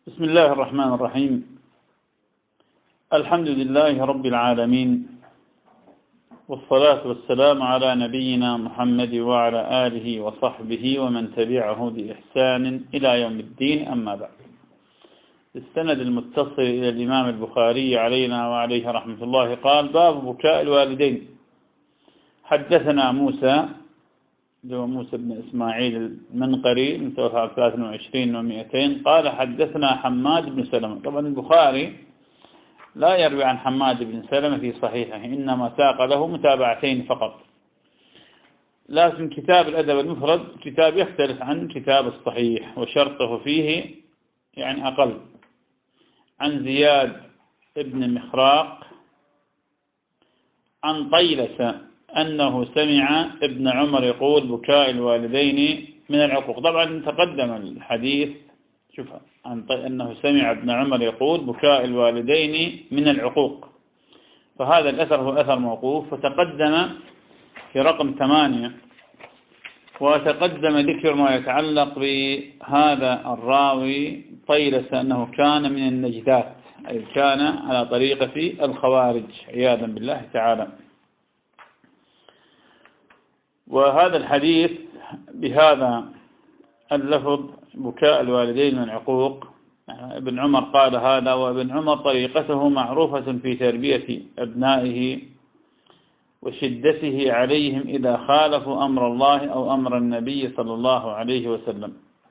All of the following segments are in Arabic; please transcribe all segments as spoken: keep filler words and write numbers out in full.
بسم الله الرحمن الرحيم. الحمد لله رب العالمين، والصلاة والسلام على نبينا محمد وعلى آله وصحبه ومن تبعه بإحسان إلى يوم الدين، أما بعد. السند المتصل إلى الإمام البخاري علينا وعليه رحمة الله قال: باب بكاء الوالدين. حدثنا موسى جو موسى بن إسماعيل المنقري متوفى ثلاثة وعشرين ومئتين قال: حدثنا حماد بن سلمة. طبعا البخاري لا يروي عن حماد بن سلمة في صحيحه، إنما ساق له متابعتين فقط. لكن كتاب الأدب المفرد كتاب يختلف عن كتاب الصحيح، وشرطه فيه يعني أقل. عن زياد بن مخراق عن طيلة أنه سمع ابن عمر يقول: بكاء الوالدين من العقوق. طبعا تقدم الحديث، شوف، عن أنه سمع ابن عمر يقول: بكاء الوالدين من العقوق، فهذا الأثر هو أثر موقوف، وتقدم في رقم ثمانية، وتقدم ذكر ما يتعلق بهذا الراوي طيلة أنه كان من النجدات، أي كان على طريقة الخوارج عياذا بالله تعالى. وهذا الحديث بهذا اللفظ: بكاء الوالدين من العقوق، ابن عمر قال هذا، وابن عمر طريقته معروفة في تربية أبنائه وشدته عليهم إذا خالفوا أمر الله أو أمر النبي صلى الله عليه وسلم.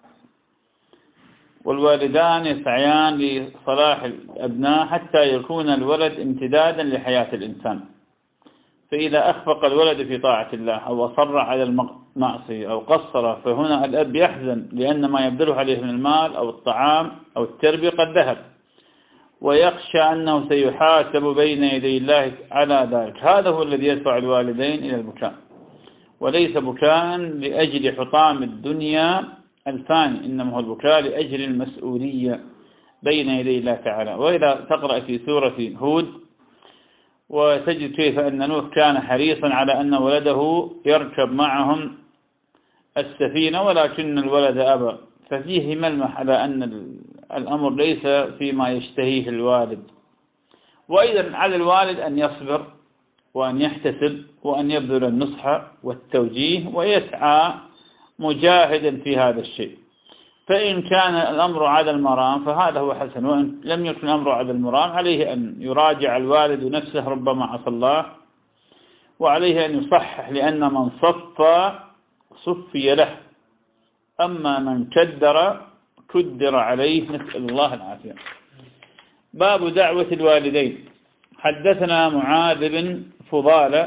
والوالدان يسعيان لصلاح الأبناء حتى يكون الولد امتدادا لحياة الإنسان، فإذا أخفق الولد في طاعة الله أو أصر على المعصية أو قصر، فهنا الأب يحزن لأن ما يبذله عليه من المال أو الطعام أو التربية قد ذهب، ويخشى أنه سيحاسب بين يدي الله على ذلك. هذا هو الذي يدفع الوالدين إلى البكاء، وليس بكاء لأجل حطام الدنيا الفاني، إنما هو البكاء لأجل المسؤولية بين يدي الله تعالى. وإذا تقرأ في سورة هود وتجد كيف أن نوح كان حريصا على أن ولده يركب معهم السفينة، ولكن الولد أبى، ففيه ملمح على أن الأمر ليس فيما يشتهيه الوالد. وأيضا على الوالد أن يصبر وأن يحتسب وأن يبذل النصح والتوجيه ويسعى مجاهدا في هذا الشيء. فإن كان الأمر على المرام فهذا هو حسن، وإن لم يكن الأمر على المرام عليه أن يراجع الوالد نفسه، ربما عصى الله، وعليه أن يصحح، لأن من صفى صفي له، أما من كدر كدر عليه، نسأل الله العافية. باب دعوة الوالدين. حدثنا معاذ بن فضالة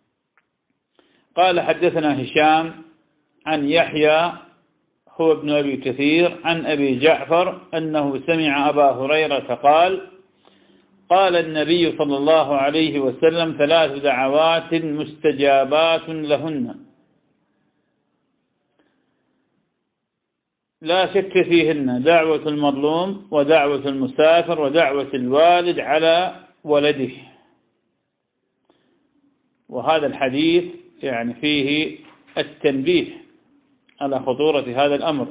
قال: حدثنا هشام عن يحيى هو ابن أبي كثير عن أبي جعفر أنه سمع أبا هريرة قال: قال النبي صلى الله عليه وسلم: ثلاث دعوات مستجابات لهن لا شك فيهن: دعوة المظلوم، ودعوة المسافر، ودعوة الوالد على ولده. وهذا الحديث يعني فيه التنبيه على خطورة هذا الأمر.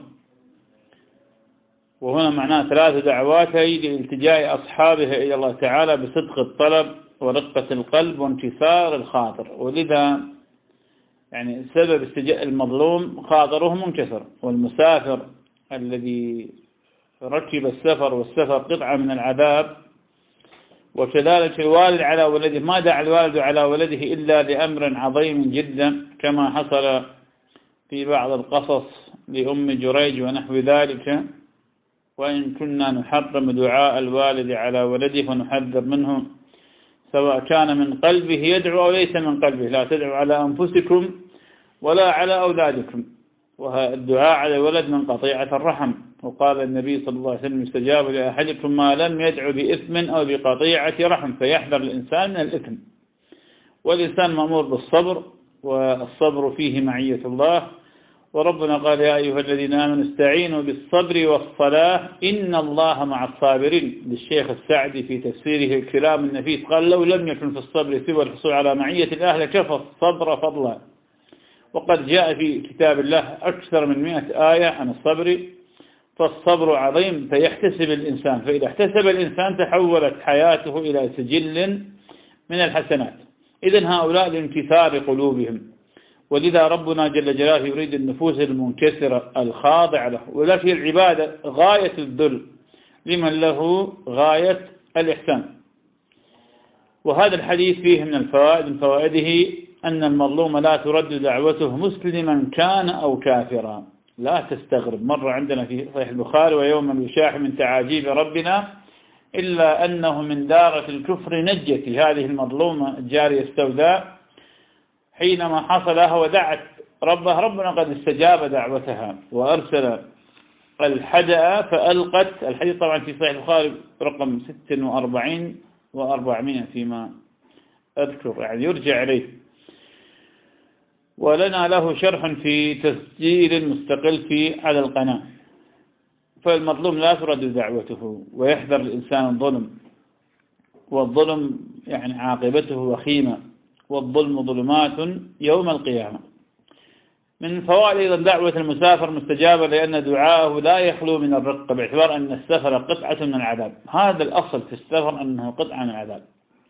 وهنا معناه ثلاث دعوات لالتجاء أصحابها إلى الله تعالى بصدق الطلب ورقة القلب وانكسار الخاطر. ولذا يعني سبب استجاء المظلوم خاطره منكسر، والمسافر الذي ركب السفر، والسفر قطعة من العذاب. وكذلك الوالد على ولده، ما دعا الوالد على ولده إلا لأمر عظيم جدا، كما حصل في بعض القصص لأم جريج ونحو ذلك. وإن كنا نحرم دعاء الوالد على ولده فنحذر منه، سواء كان من قلبه يدعو أو ليس من قلبه. لا تدعوا على أنفسكم ولا على أولادكم. والدعاء على الولد من قطيعة الرحم. وقال النبي صلى الله عليه وسلم: يستجاب لأحدكم ما لم يدعو بإثم أو بقطيعة رحم. فيحذر الإنسان من الإثم. والإنسان مأمور بالصبر، والصبر فيه معية الله. وربنا قال: يا أيها الذين آمنوا استعينوا بالصبر والصلاة إن الله مع الصابرين. للشيخ السعدي في تفسيره الكلام النفيس قال: لو لم يكن في الصبر سوى الحصول على معية الله لكفى الصبر فضلا. وقد جاء في كتاب الله أكثر من مئة آية عن الصبر، فالصبر عظيم فيحتسب الإنسان، فإذا احتسب الإنسان تحولت حياته إلى سجل من الحسنات. إذن هؤلاء لانكسار قلوبهم، ولذا ربنا جل جلاله يريد النفوس المنكسرة الخاضعة له، ولكن العبادة غاية الذل لمن له غاية الإحسان. وهذا الحديث فيه من الفوائد من فوائده أن المظلوم لا ترد دعوته مسلما كان أو كافرا. لا تستغرب، مر عندنا في صحيح البخاري ويوم يشاح من تعاجيب ربنا إلا أنه من دارة الكفر نجتي، هذه المظلومة الجارية السوداء حينما حصلها ودعت ربها ربنا قد استجاب دعوتها وأرسل الحدأ فألقت الحديث. طبعا في صحيح البخاري رقم ستة وأربعين وأربعمائة فيما أذكر، يعني يرجع إليه، ولنا له شرح في تسجيل مستقل في على القناة. فالمظلوم لا ترد دعوته، ويحذر الإنسان الظلم، والظلم يعني عاقبته وخيمة، والظلم ظلمات يوم القيامة. من فوائد أيضا دعوة المسافر مستجابة لأن دعاءه لا يخلو من الرقة، باعتبار أن السفر قطعة من العذاب. هذا الأصل في السفر أنه قطعة من العذاب.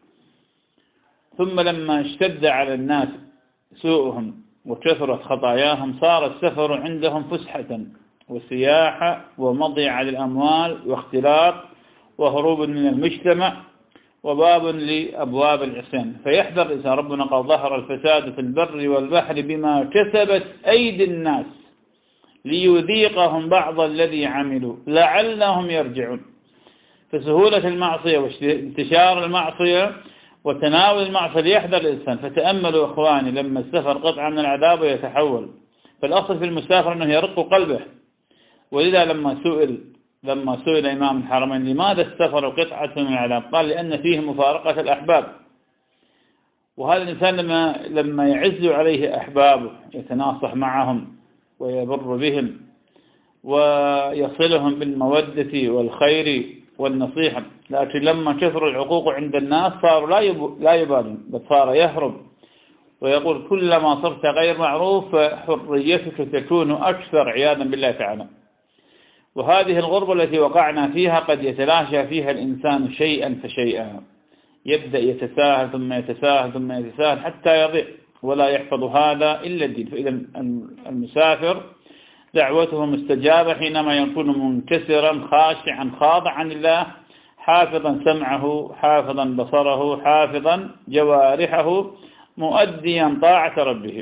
ثم لما اشتد على الناس سوءهم وكثرت خطاياهم صار السفر عندهم فسحة وسياحة ومضيعة للأموال واختلاط وهروب من المجتمع وباب لأبواب العصيان. فيحذر إذا ربنا قال ظهر الفساد في البر والبحر بما كسبت أيدي الناس ليذيقهم بعض الذي عملوا لعلهم يرجعون. فسهولة المعصية وانتشار المعصية وتناول المعصية ليحذر الإنسان. فتأملوا إخواني لما السفر قطعة من العذاب ويتحول، فالأصل في المسافر أنه يرق قلبه. ولذا لما سئل لما سئل إمام الحرمين لماذا السفر قطعة من العذاب، قال لأن فيه مفارقة الأحباب. وهذا الإنسان لما لما يعز عليه أحبابه يتناصح معهم ويبر بهم ويصلهم بالمودة والخير والنصيحة، لكن لما كثر العقوق عند الناس صار لا لا يبالي، بل صار يهرب ويقول كلما صرت غير معروف حريتك تكون أكثر عياذا بالله تعالى. وهذه الغربة التي وقعنا فيها قد يتلاشى فيها الإنسان شيئا فشيئا، يبدأ يتساهل ثم يتساهل ثم يتساهل حتى يضيع ولا يحفظ هذا إلا الدين. فإذا المسافر دعوته مستجابة حينما يكون منكسرا خاشعا خاضعا لله، حافظا سمعه حافظا بصره حافظا جوارحه مؤديا طاعة ربه.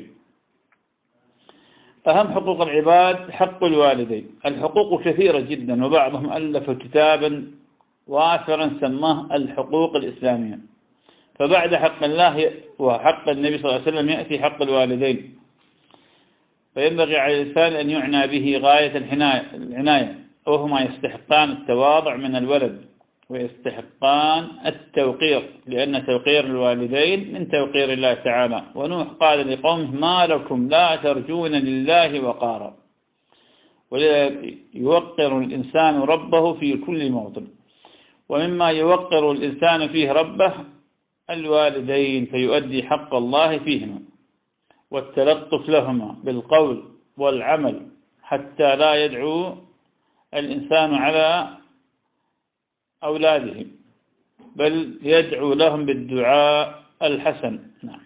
أهم حقوق العباد حق الوالدين. الحقوق كثيرة جدا، وبعضهم ألف كتابا وافرا سماه الحقوق الإسلامية. فبعد حق الله وحق النبي صلى الله عليه وسلم يأتي حق الوالدين، فينبغي على الإنسان أن يعنى به غاية العناية، وهما يستحقان التواضع من الولد ويستحقان التوقير، لأن توقير الوالدين من توقير الله تعالى. ونوح قال لقومه ما لكم لا ترجون لله وقارا. ولذا يوقر الإنسان ربه في كل موطن، ومما يوقر الإنسان فيه ربه الوالدين، فيؤدي حق الله فيهما والتلطف لهما بالقول والعمل حتى لا يدعو الإنسان على أولاده، بل يدعو لهم بالدعاء الحسن. نعم.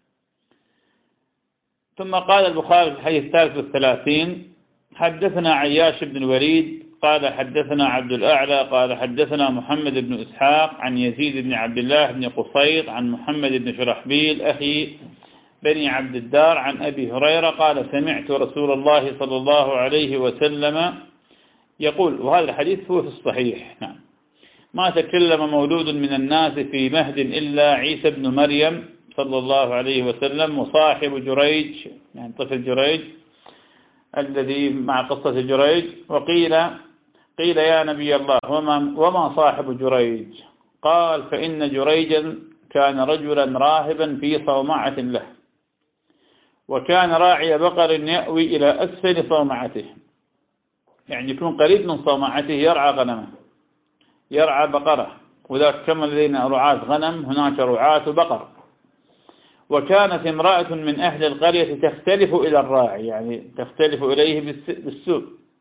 ثم قال البخاري في الحديث الثالث والثلاثين حدثنا عياش بن الوليد قال حدثنا عبد الأعلى قال حدثنا محمد بن إسحاق عن يزيد بن عبد الله بن قصيط عن محمد بن شرحبيل أخي بني عبد الدار عن أبي هريرة قال سمعت رسول الله صلى الله عليه وسلم يقول. وهذا الحديث هو في الصحيح. نعم. ما تكلم مولود من الناس في مهد إلا عيسى بن مريم صلى الله عليه وسلم وصاحب جريج، يعني طفل جريج الذي مع قصة جريج. وقيل قيل يا نبي الله وما, وما صاحب جريج؟ قال فإن جريجا كان رجلا راهبا في صومعة له، وكان راعي بقر يأوي إلى أسفل صومعته، يعني يكون قريب من صومعته يرعى غنمه يرعى بقرة، وذاك كما لدينا رعاة غنم هناك رعاة بقر. وكانت امرأة من أهل القرية تختلف إلى الراعي، يعني تختلف إليه بالسوء،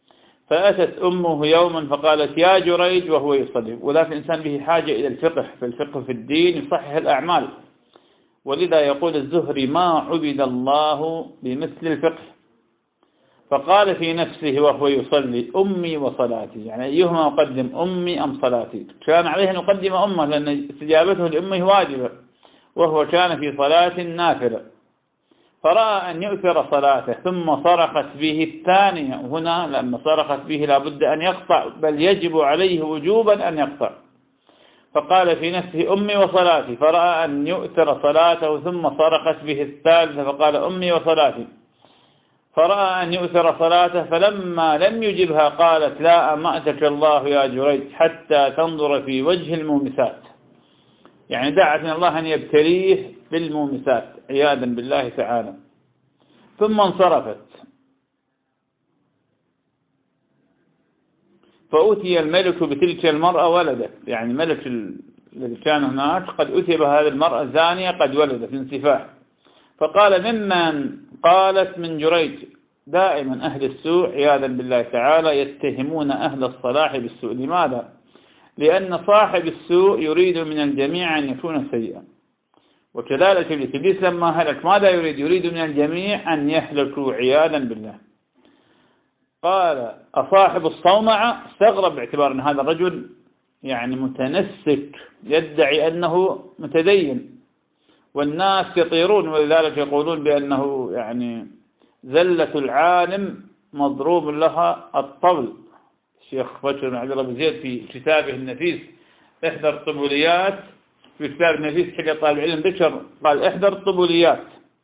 فأتت أمه يوما فقالت يا جريج وهو يصلي. وذاك الإنسان به حاجة إلى الفقه، فالفقه في الدين يصحح الأعمال، ولذا يقول الزهري ما عبد الله بمثل الفقه. فقال في نفسه وهو يصلي أمي وصلاتي، يعني أيهما أقدم أمي أم صلاتي؟ كان عليه أن يقدم أمه لأن استجابته لأمه واجبة، وهو كان في صلاة نافلة، فرأى أن يؤثر صلاته ثم صرخت به الثانية. هنا لما صرخت به لابد أن يقطع، بل يجب عليه وجوبا أن يقطع. فقال في نفسه أمي وصلاتي، فرأى أن يؤثر صلاته ثم صرخت به الثالثة فقال أمي وصلاتي، فرأى أن يؤثر صلاته، فلما لم يجبها قالت لا أمأتك الله يا جريج حتى تنظر في وجه المومسات، يعني دعت من الله أن يبتليه بالمومسات عياذا بالله تعالى. ثم انصرفت، فأتي الملك بتلك المرأة ولدت، يعني الملك الذي كان هناك قد أتي بهذه المرأة الزانية قد ولدت من سفاح. فقال ممن؟ قالت من جريج. دائما أهل السوء عياذا بالله تعالى يتهمون أهل الصلاح بالسوء. لماذا؟ لأن صاحب السوء يريد من الجميع أن يكون سيئا، وكذلك إبليس لما هلك ماذا يريد؟ يريد من الجميع أن يهلكوا عياذا بالله. قال أصاحب الصومعة؟ استغرب باعتبار أن هذا الرجل يعني متنسك يدعي أنه متدين، والناس يطيرون، ولذلك يقولون بأنه يعني زلة العالم مضروب لها الطبل. الشيخ بشر بن عبد الله بن زيد في كتابه النفيس احذر الطبوليات، في كتاب النفيس حق طالب العلم بشر قال احذر الطبوليات.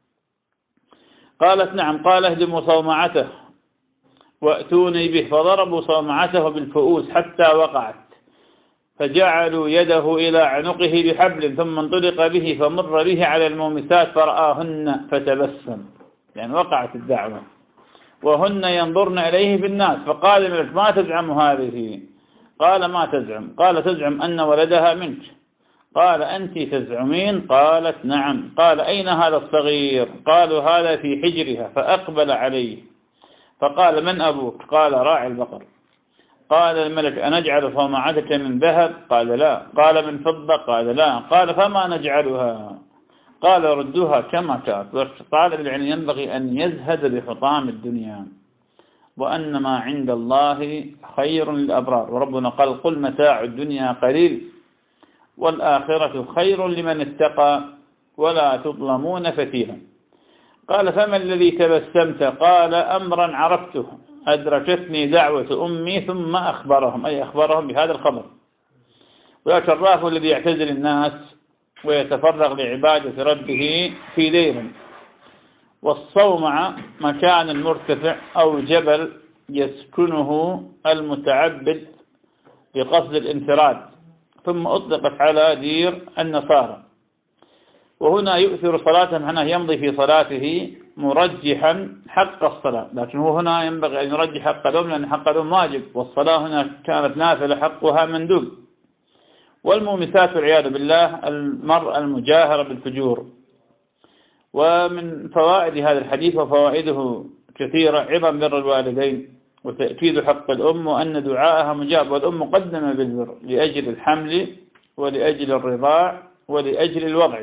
قالت نعم. قال اهدموا صومعته وأتوني به، فضربوا صومعته بالفؤوس حتى وقعت، فجعلوا يده إلى عنقه بحبل، ثم انطلق به فمر به على المومسات فرآهن فتبسم، يعني وقعت الدعوة وهن ينظرن إليه في الناس. فقال الملك ما تزعم هذه؟ قال ما تزعم؟ قال تزعم أن ولدها منك. قال أنت تزعمين؟ قالت نعم. قال أين هذا الصغير؟ قالوا هذا في حجرها. فأقبل عليه فقال من أبوك؟ قال راعي البقر. قال الملك أنجعل صومعتك من ذهب؟ قال لا. قال من فضة؟ قال لا. قال فما نجعلها؟ قال ردوها كما كانت. طالب العلم ينبغي أن يزهد بحطام الدنيا، وأن ما عند الله خير للأبرار، وربنا قال قل متاع الدنيا قليل والآخرة خير لمن اتقى ولا تظلمون فتيلا. قال فما الذي تبسمت؟ قال أمرا عرفته، أدركتني دعوة أمي ثم أخبرهم، أي أخبرهم بهذا الخبر. وذاك الراف الذي يعتزل الناس ويتفرغ لعبادة ربه في ليل. والصومعة مكان مرتفع أو جبل يسكنه المتعبد بقصد الانفراد، ثم أطلقت على دير النصارى. وهنا يؤثر صلاته، معناه يمضي في صلاته مرجحا حق الصلاة، لكن هو هنا ينبغي أن يرجح حق الأم لأن حق الأم واجب، والصلاة هنا كانت نافلة حقها مندوب. والمومسات والعياذ بالله المرأة المجاهرة بالفجور. ومن فوائد هذا الحديث وفوائده كثيرة عظم بر الوالدين وتأكيد حق الأم، وأن دعاءها مجاب، والأم مقدمة بالبر لأجل الحمل ولأجل الرضاع ولأجل الوضع.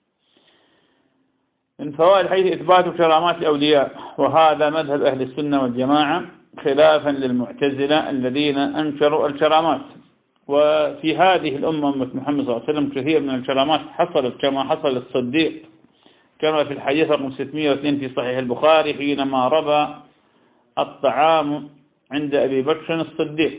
من فوائد الحديث إثبات كرامات الأولياء، وهذا مذهب أهل السنة والجماعة خلافا للمعتزلة الذين أنكروا الكرامات. وفي هذه الأمة أمة محمد صلى الله عليه وسلم كثير من الكرامات حصلت، كما حصل للصديق كما في الحديث رقم ستمائة واثنين في صحيح البخاري حينما ربى الطعام عند أبي بكر الصديق.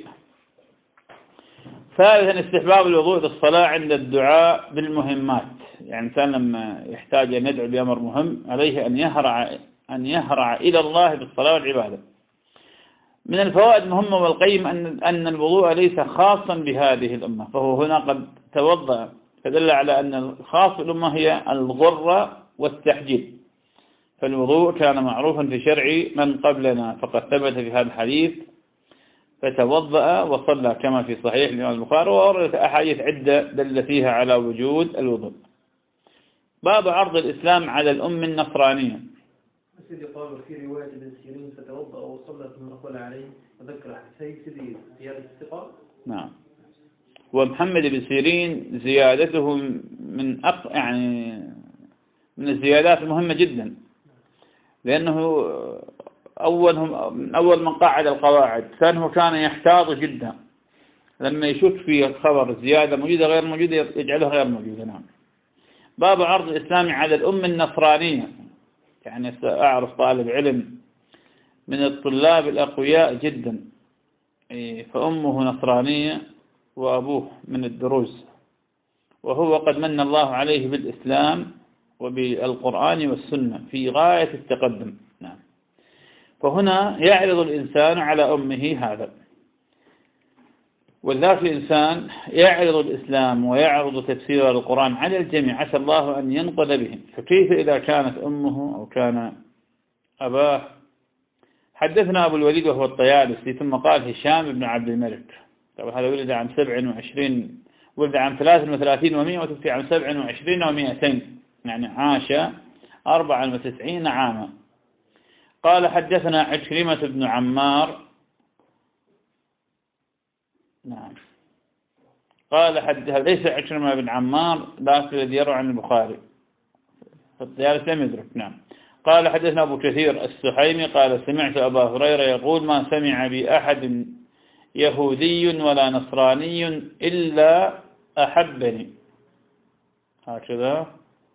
ثالثا استحباب الوضوء للصلاة عند الدعاء بالمهمات، يعني الإنسان لما يحتاج أن يدعو بأمر مهم عليه أن يهرع أن يهرع إلى الله بالصلاة والعبادة. من الفوائد المهمة والقيم أن أن الوضوء ليس خاصا بهذه الأمة، فهو هنا قد توضأ، فدل على أن الخاص بالأمة هي الغرة والتحجيل. فالوضوء كان معروفا في شرع من قبلنا، فقد ثبت في هذا الحديث فتوضأ وصلى كما في صحيح الإمام البخاري، ووردت أحاديث عدة دل فيها على وجود الوضوء. باب عرض الإسلام على الأم النصرانية. سيدي قال في رواية ابن سيرين فتوضأ وصلى ثم أقبل عليه أذكر سيدي زيادة الثقة. نعم. ومحمد بن سيرين زيادته من أق... يعني من الزيادات المهمة جدا، لأنه أولهم من أول من قاعد القواعد، ثانيه كان يحتاط جدا لما يشك في الخبر زيادة موجودة غير موجودة يجعلها غير موجودة. نعم. باب عرض الإسلام على الأم النصرانية. يعني أعرف طالب علم من الطلاب الأقوياء جدا فأمه نصرانية وأبوه من الدروز، وهو قد من الله عليه بالإسلام وبالقرآن والسنة في غاية التقدم. نعم. فهنا يعرض الإنسان على أمه هذا، والذات الإنسان يعرض الإسلام ويعرض تفسير القرآن على الجميع، عسى الله أن ينقذ بهم، فكيف إذا كانت أمه أو كان أباه؟ حدثنا أبو الوليد وهو الطيالسي ثم قال هشام بن عبد الملك. طبعا هذا ولد عام سبع وعشرين، ولد عام ثلاث وثلاثين ومئة، وتوفي عام سبع وعشرين ومئتين، يعني عاش أربعا وتسعين عاما. قال حدثنا عكرمة بن عمار. نعم. قال حدث ليس عكرمة بن عمار لكن الذي يروي عن البخاري، فالطيالسي لم يدرك. نعم. قال حدثنا أبو كثير السحيمي قال سمعت أبا هريرة يقول ما سمع بأحد يهودي ولا نصراني إلا أحبني. هكذا.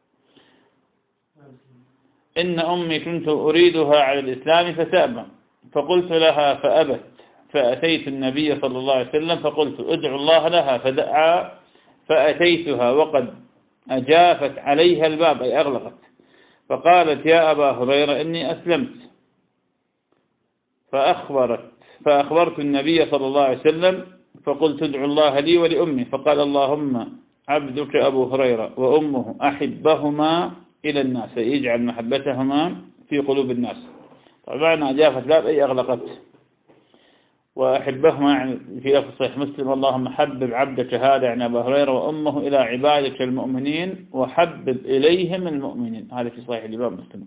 إن أمي كنت أريدها على الإسلام فتأبى، فقلت لها فأبت، فأتيت النبي صلى الله عليه وسلم فقلت ادعو الله لها، فدعا فأتيتها وقد أجافت عليها الباب أي أغلقت، فقالت يا أبا هريرة إني أسلمت، فأخبرت فأخبرت النبي صلى الله عليه وسلم فقلت ادعو الله لي ولأمي، فقال اللهم عبدك أبو هريرة وأمه أحبهما إلى الناس، يجعل محبتهما في قلوب الناس. طبعا أجافت الباب أي أغلقت، وأحبهما يعني في لفظ صحيح مسلم اللهم حبب عبدك هذا يعني أبا هريرة وأمه إلى عبادك المؤمنين وحبب إليهم المؤمنين. هذا في صحيح الإمام مسلم.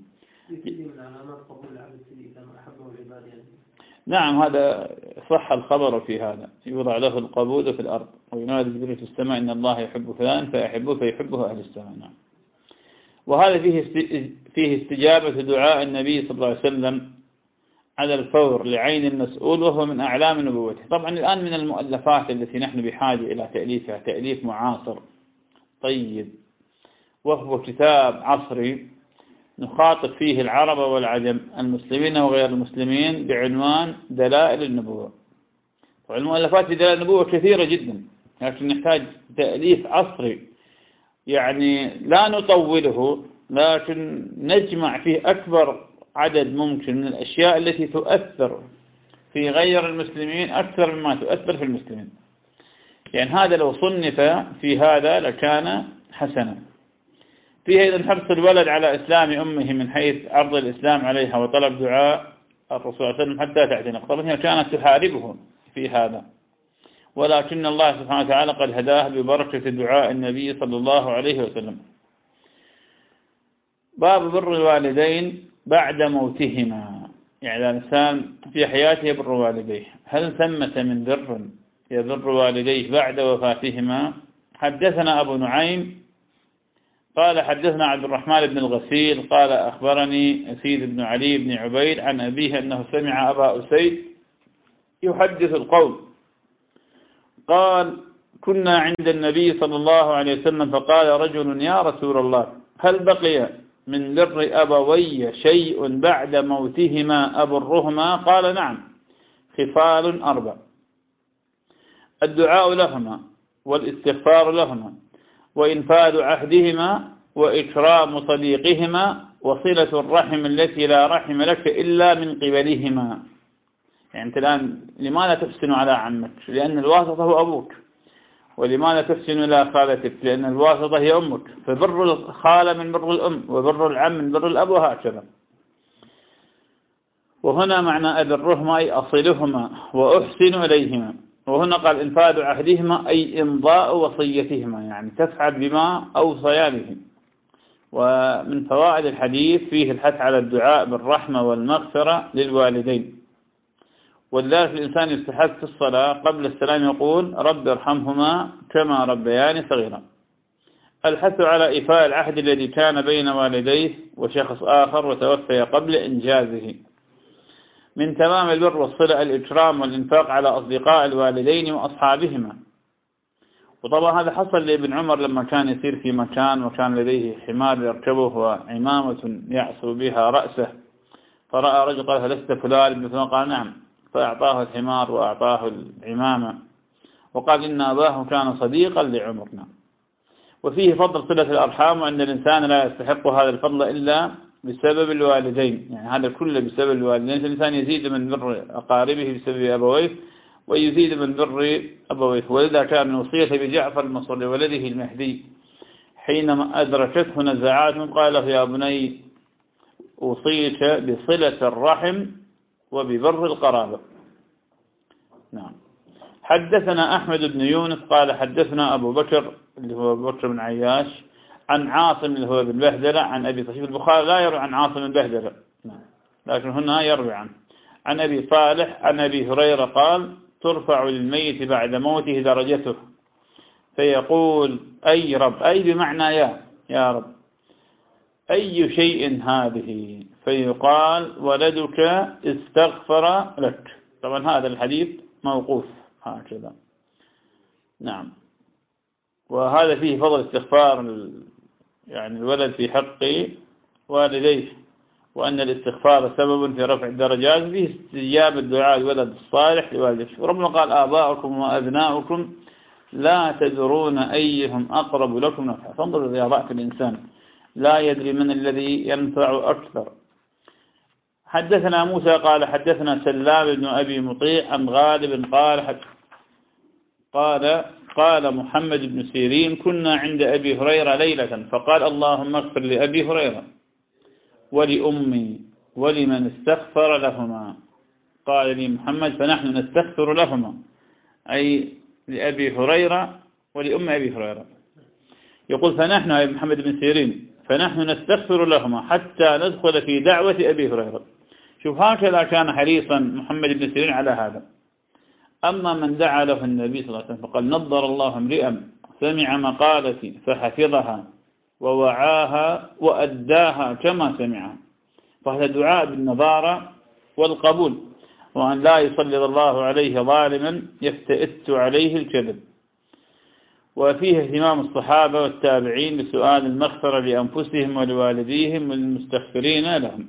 نعم هذا صح الخبر في هذا، يوضع له القبول في الأرض وينادي جبريل في السماء إن الله يحب فلان فيحبه فيحبه أهل السماء. نعم. وهذا فيه فيه استجابة دعاء النبي صلى الله عليه وسلم على الفور لعين المسؤول، وهو من أعلام نبوته. طبعا الآن من المؤلفات التي نحن بحاجة إلى تأليفها تأليف معاصر طيب، وهو كتاب عصري نخاطب فيه العرب والعجم المسلمين وغير المسلمين بعنوان دلائل النبوة. طبعا المؤلفات في دلائل النبوة كثيرة جدا، لكن نحتاج تأليف عصري يعني لا نطوله لكن نجمع فيه أكبر عدد ممكن من الأشياء التي تؤثر في غير المسلمين أكثر مما تؤثر في المسلمين. يعني هذا لو صنف في هذا لكان حسنا. فيه أيضا حرص الولد على إسلام أمه من حيث عرض الإسلام عليها وطلب دعاء الرسول صلى الله عليه وسلم حتى تعتنق. طبعا هي كانت تحاربه في هذا، ولكن الله سبحانه وتعالى قد هداه ببركة دعاء النبي صلى الله عليه وسلم. باب بر الوالدين بعد موتهما. يعني الإنسان في حياته يبر والديه، هل ثمة من بر يبر والديه بعد وفاتهما؟ حدثنا أبو نعيم قال حدثنا عبد الرحمن بن الغسيل قال أخبرني أسيد بن علي بن عبيد عن أبيه أنه سمع أبا أسيد يحدث القول قال كنا عند النبي صلى الله عليه وسلم فقال رجل يا رسول الله هل بقي من بر أبوي شيء بعد موتهما أبرهما؟ قال نعم، خصال أربع: الدعاء لهما والاستغفار لهما وإنفاذ عهدهما وإكرام صديقهما وصلة الرحم التي لا رحم لك إلا من قبلهما. يعني أنت الآن لماذا تحسن على عمك؟ لأن الواسطة هو أبوك. ولماذا تحسن إلى خالتك؟ لأن الواسطة هي أمك. فبر الخالة من بر الأم وبر العم من بر الأب وهكذا. وهنا معنى أبرهما أي أصلهما وأحسن إليهما. وهنا قال إنفاذ عهدهما أي إمضاء وصيتهما، يعني تفعل بما أوصيا به. ومن فوائد الحديث فيه الحث على الدعاء بالرحمة والمغفرة للوالدين، ولذلك الإنسان يستحب في الصلاة قبل السلام يقول رب ارحمهما كما ربياني صغيرا. الحث على إيفاء العهد الذي كان بين والديه وشخص آخر وتوفي قبل إنجازه. من تمام البر والصلة الإكرام والإنفاق على أصدقاء الوالدين وأصحابهما. وطبعا هذا حصل لابن عمر لما كان يسير في مكان وكان لديه حمار يركبه وعمامة يعصب بها رأسه، فرأى رجل قال لست فلان ابن فلان؟ قال نعم، فأعطاه الحمار وأعطاه العمامة وقال إن أباه كان صديقا لعمرنا. وفيه فضل صلة الأرحام، وأن الإنسان لا يستحق هذا الفضل إلا بسبب الوالدين، يعني هذا كله بسبب الوالدين. الإنسان يزيد من بر أقاربه بسبب أبويه ويزيد من بر أبويه. ولذا كان من وصية بجعفر المصر لولده المهدي حينما أدركته نزعات قال له يا بني أوصيك بصلة الرحم وببر القرابة. نعم. حدثنا أحمد بن يونس قال حدثنا أبو بكر اللي هو أبو بكر بن عياش عن عاصم اللي هو بن بهدلة عن أبي طشيف. البخاري لا يروي عن عاصم بن بهدلة، لكن هنا يروي عنه عن أبي صالح عن أبي هريرة قال ترفع للميت بعد موته درجته فيقول أي رب، أي بمعنى يا يا رب، أي شيء هذه؟ فيقال ولدك استغفر لك. طبعا هذا الحديث موقوف هكذا. نعم. وهذا فيه فضل استغفار يعني الولد في حق والديه، وأن الاستغفار سبب في رفع الدرجات، فيه استجابة دعاء الولد الصالح لوالده. ربنا قال آباؤكم وأبناؤكم لا تدرون أيهم أقرب لكم نفعا. فانظروا لرياضة الإنسان، لا يدري من الذي ينفع أكثر. حدثنا موسى قال حدثنا سلام بن أبي مطيع عن غالب قال قال قال محمد بن سيرين كنا عند أبي هريرة ليلة فقال اللهم اغفر لأبي هريرة ولأمي ولمن استغفر لهما. قال لي محمد فنحن نستغفر لهما، أي لأبي هريرة ولأم أبي هريرة. يقول فنحن أي محمد بن سيرين فنحن نستغفر لهما حتى ندخل في دعوة أبي هريرة. شوف هكذا كان حريصا محمد بن سيرين على هذا. أما من دعا له النبي صلى الله عليه وسلم فقال نضر الله امرئا سمع مقالتي فحفظها ووعاها وأداها كما سمعها. فهذا دعاء بالنظارة والقبول، وأن لا يسلط الله عليه ظالما يفتئت عليه الكذب. وفيه اهتمام الصحابة والتابعين بسؤال المغفرة لأنفسهم ولوالديهم والمستغفرين لهم.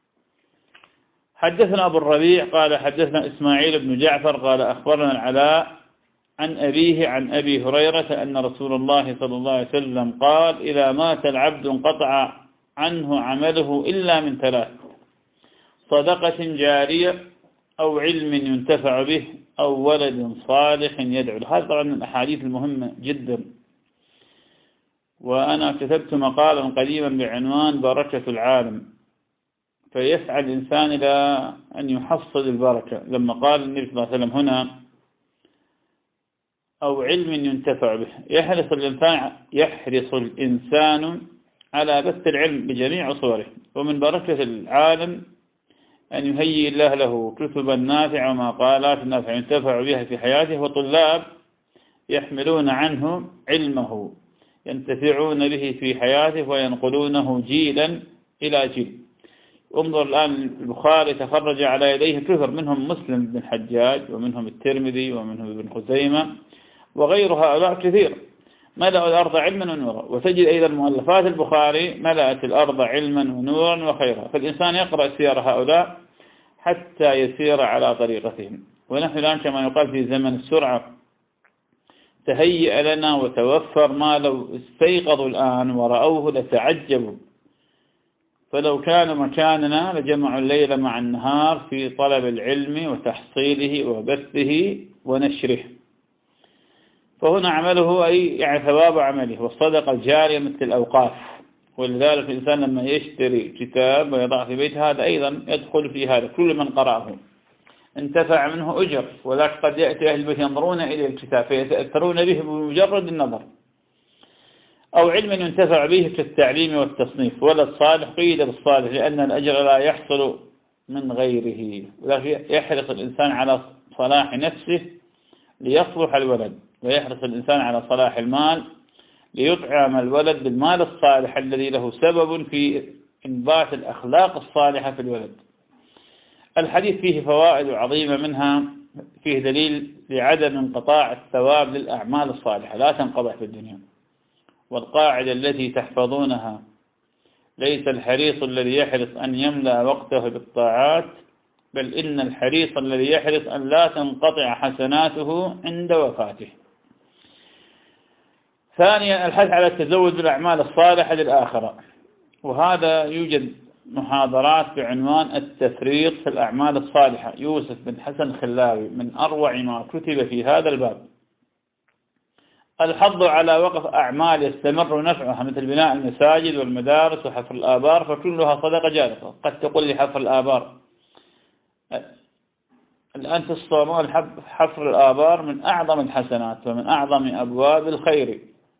حدثنا أبو الربيع قال حدثنا إسماعيل بن جعفر قال أخبرنا العلاء عن أبيه عن أبي هريرة أن رسول الله صلى الله عليه وسلم قال إذا مات العبد انقطع عنه عمله إلا من ثلاث: صدقة جارية أو علم ينتفع به أو ولد صالح يدعو له. هذا طبعا من الأحاديث المهمة جدا. وأنا كتبت مقالا قديما بعنوان بركة العالم، فيسعى الإنسان إلى أن يحصل البركة. لما قال النبي صلى الله عليه وسلم هنا أو علم ينتفع به، يحرص الإنسان يحرص الإنسان على بث العلم بجميع صوره. ومن بركة العالم أن يهيئ الله له كتبا نافعة ومقالات نافعة ينتفع بها في حياته، وطلاب يحملون عنه علمه ينتفعون به في حياته وينقلونه جيلا إلى جيل. انظر الآن البخاري تخرج على يديه كثر، منهم مسلم بن الحجاج ومنهم الترمذي ومنهم ابن خزيمة وغير هؤلاء كثير، ملأوا الأرض علما ونورا. وتجد أيضا مؤلفات البخاري ملأت الأرض علما ونورا وخيرا. فالإنسان يقرأ سير هؤلاء حتى يسير على طريقتهم. ونحن الآن كما يقال في زمن السرعة، تهيئ لنا وتوفر ما لو استيقظوا الآن ورأوه لتعجبوا. فلو كان مكاننا لجمعوا الليل مع النهار في طلب العلم وتحصيله وبثه ونشره. فهنا عمله أي يعني ثواب عمله. والصدقة الجارية مثل الأوقاف. ولذلك الإنسان لما يشتري كتاب ويضع في بيته هذا أيضا يدخل في هذا. كل من قرأه انتفع منه أجر، ولكن قد يأتي أهل البيت ينظرون إلى الكتاب فيتأثرون به بمجرد النظر. أو علم ينتفع به كالتعليم والتصنيف. ولد صالح قيد بالصالح، لأن الأجر لا يحصل من غيره. ولكن يحرص الإنسان على صلاح نفسه ليصلح الولد، ويحرص الإنسان على صلاح المال ليطعم الولد بالمال الصالح الذي له سبب في إنبات الأخلاق الصالحة في الولد. الحديث فيه فوائد عظيمة، منها فيه دليل لعدم انقطاع الثواب للأعمال الصالحة، لا تنقطع في الدنيا. والقاعدة التي تحفظونها: ليس الحريص الذي يحرص أن يملأ وقته بالطاعات، بل إن الحريص الذي يحرص أن لا تنقطع حسناته عند وفاته. ثانيا، الحث على التزود بالأعمال الصالحة للآخرة، وهذا يوجد محاضرات بعنوان التفريط في الأعمال الصالحة. يوسف بن حسن خلاوي من أروع ما كتب في هذا الباب. الحض على وقف أعمال يستمر نفعها مثل بناء المساجد والمدارس وحفر الآبار، فكلها صدقة جارية. قد تقول لي حفر الآبار، الآن في الصومال حفر الآبار من أعظم الحسنات ومن أعظم أبواب الخير.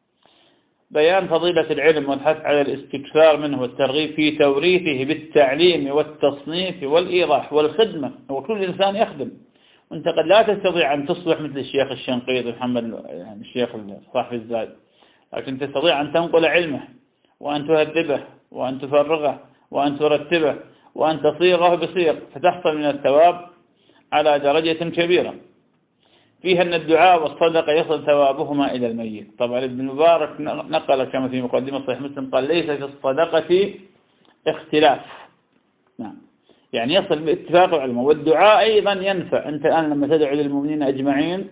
بيان فضيلة العلم والحث على الاستكثار منه والترغيب في توريثه بالتعليم والتصنيف والإيضاح والخدمة. وكل إنسان يخدم، وأنت قد لا تستطيع أن تصبح مثل الشيخ الشنقيطي محمد، يعني الشيخ صاحب الزاد، لكن تستطيع أن تنقل علمه وأن تهذبه وأن تفرغه وأن ترتبه وأن تصيغه بصيغ، فتحصل من الثواب على درجة كبيرة. فيها أن الدعاء والصدقة يصل ثوابهما إلى الميت. طبعا ابن المبارك نقل كما في مقدمة صحيح مسلم قال: ليس في الصدقة اختلاف. نعم، يعني يصل باتفاق العلماء. والدعاء أيضا ينفع. أنت الآن لما تدعو للمؤمنين أجمعين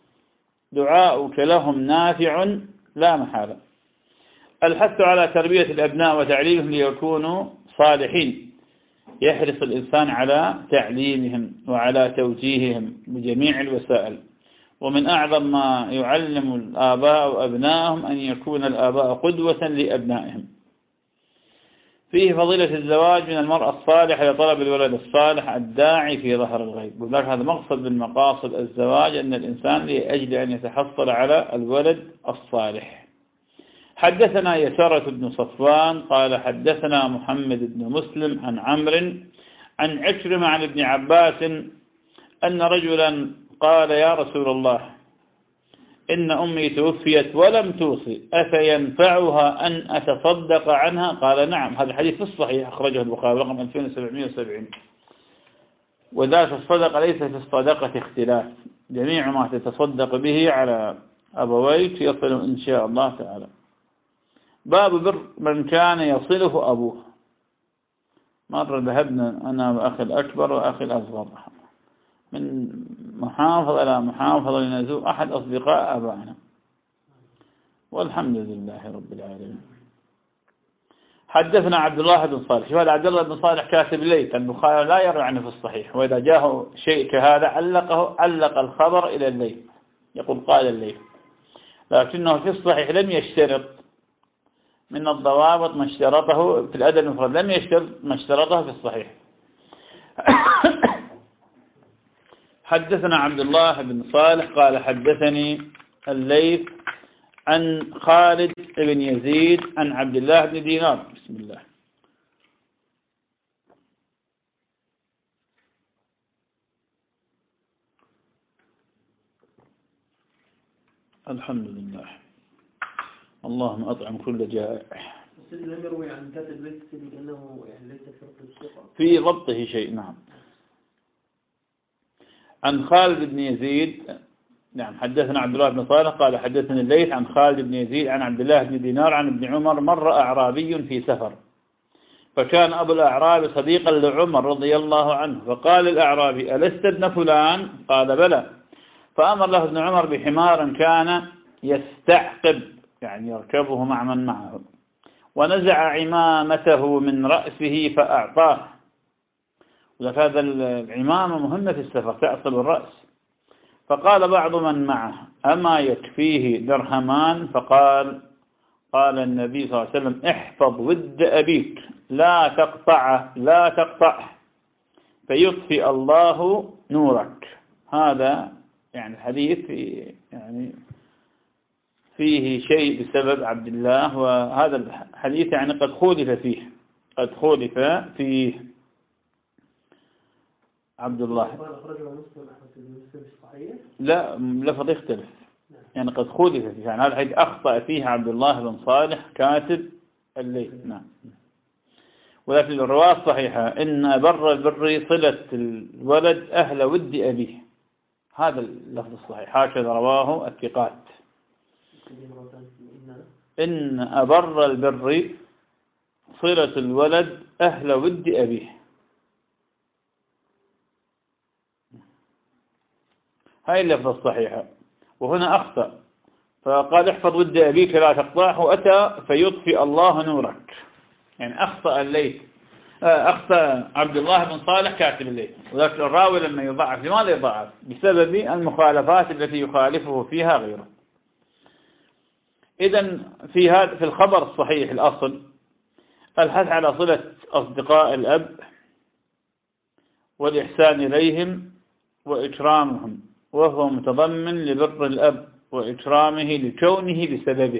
دعاؤك لهم نافع لا محالة. الحث على تربية الأبناء وتعليمهم ليكونوا صالحين. يحرص الإنسان على تعليمهم وعلى توجيههم بجميع الوسائل. ومن أعظم ما يعلم الآباء وأبنائهم أن يكون الآباء قدوة لأبنائهم. فيه فضيلة الزواج من المرأة الصالحة لطلب الولد الصالح الداعي في ظهر الغيب. وذلك هذا مقصد من مقاصد الزواج، أن الإنسان لأجل أن يتحصل على الولد الصالح. حدثنا يسارة بن صفوان قال حدثنا محمد بن مسلم عن عمرو عن عكرمة عن ابن عباس أن رجلا قال: يا رسول الله، إن أمي توفيت ولم توصي، أفينفعها أن أتصدق عنها؟ قال: نعم. هذا الحديث في الصحيح، أخرجه البخاري رقم ألفين وسبعمائة وسبعين. وذلك الصدقة ليس في الصدقة اختلاف، جميع ما تتصدق به على أبويك يصل إن شاء الله تعالى. باب بر من كان يصله أبوه. مرة ذهبنا أنا وأخي الأكبر وأخي الأصغر من محافظة إلى محافظة لنزور أحد أصدقاء أبانا، والحمد لله رب العالمين. حدثنا عبد الله بن صالح. هذا عبد الله بن صالح كاتب الليث، البخاري لا يروي عنه في الصحيح، وإذا جاءه شيء كهذا علقه علق الخبر إلى الليث، يقول قال الليث، لكنه في الصحيح لم يشترط من الضوابط ما اشترطه في الأدب المفرد، لم يشترط ما اشترطه في الصحيح. حدثنا عبد الله بن صالح قال حدثني الليث عن خالد بن يزيد عن عبد الله بن دينار. بسم الله. الحمد لله. اللهم أطعم كل جائع. لم يروي عن كاتب ليس لأنه يعني ليس شرط الثقة في ضبطه شيء. نعم. عن خالد بن يزيد. نعم. حدثنا عبد الله بن صالح قال حدثني الليث عن خالد بن يزيد عن عبد الله بن دينار عن ابن عمر: مر أعرابي في سفر، فكان أبو الأعرابي صديقا لعمر رضي الله عنه، فقال الأعرابي: ألست ابن فلان؟ قال: بلى. فأمر له ابن عمر بحمار كان يستعقب، يعني يركبه مع من معه، ونزع عمامته من رأسه فأعطاه. وهذا العمامة مهمة في السفر، تعصب الرأس. فقال بعض من معه: أما يكفيه درهمان؟ فقال قال النبي صلى الله عليه وسلم: احفظ ود أبيك، لا تقطعه لا تقطعه فيطفئ الله نورك. هذا يعني الحديث في يعني فيه شيء بسبب عبد الله، وهذا الحديث يعني قد خولف فيه قد خولف فيه عبد الله. أخرجه مسلم أحمد بن مسلم صحيح؟ لا، لفظ يختلف، يعني قد خولف فيه، يعني هذا الحديث أخطأ فيه عبد الله بن صالح كاتب الليث. نعم. ولكن الرواية الصحيحة إن بر البر صلة الولد أهل ود أبيه، هذا اللفظ الصحيح، هكذا رواه الثقات. إن أبر البر صلة الولد أهل ود أبيه، هاي اللفظة الصحيحة. وهنا أخطأ فقال احفظ ود أبيك لا تقطعه، وأتى فيطفئ الله نورك، يعني أخطأ الليث، أخطأ عبد الله بن صالح كاتب الليث. ولكن الراوي لما يضعف، لماذا يضعف؟ بسبب المخالفات التي يخالفه فيها غيره. إذن في هذا في الخبر الصحيح الأصل الحث على صلة أصدقاء الأب والإحسان إليهم وإكرامهم، وهو متضمن لبر الأب وإكرامه لكونه بسببه.